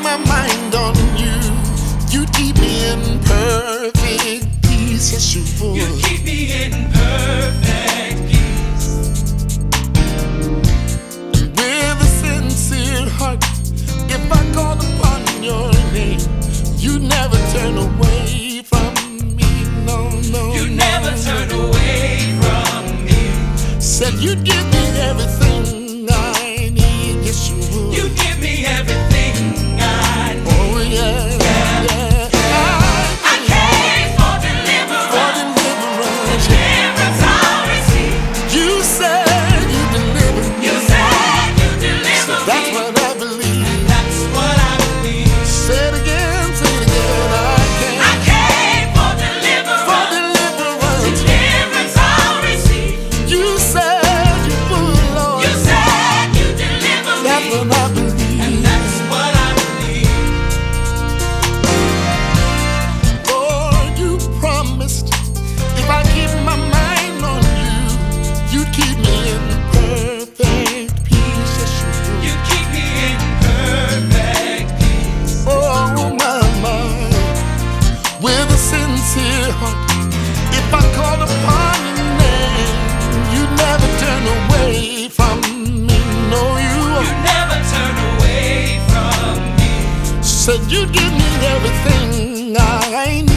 my mind on you, you'd keep me in perfect peace. Yes, you would. You keep me in perfect peace. With a sincere heart, if I called upon your name, you never turn away from me. No, no, You no. never turn away from me. Said you'd give me everything I need. Yes, you would. You give me everything I need. Oh yeah, yeah. I came for deliverance. Deliverance I'll receive. You said you deliver. You said you deliver So that's me. what I believe. That's what I believe. Say it again, say it again. I came for deliverance. For deliverance. Deliverance I'll receive. You said you would, Lord. You said you deliver me. That's what I believe. And that's what I believe. Lord, you promised if I keep my mind on you, you'd keep me in perfect peace. Yes, you would. You keep me in perfect peace. Oh my, with a sincere heart, if I called upon your name, you'd never turn away from me. No, You you never turn away from me. said you'd give me everything I need.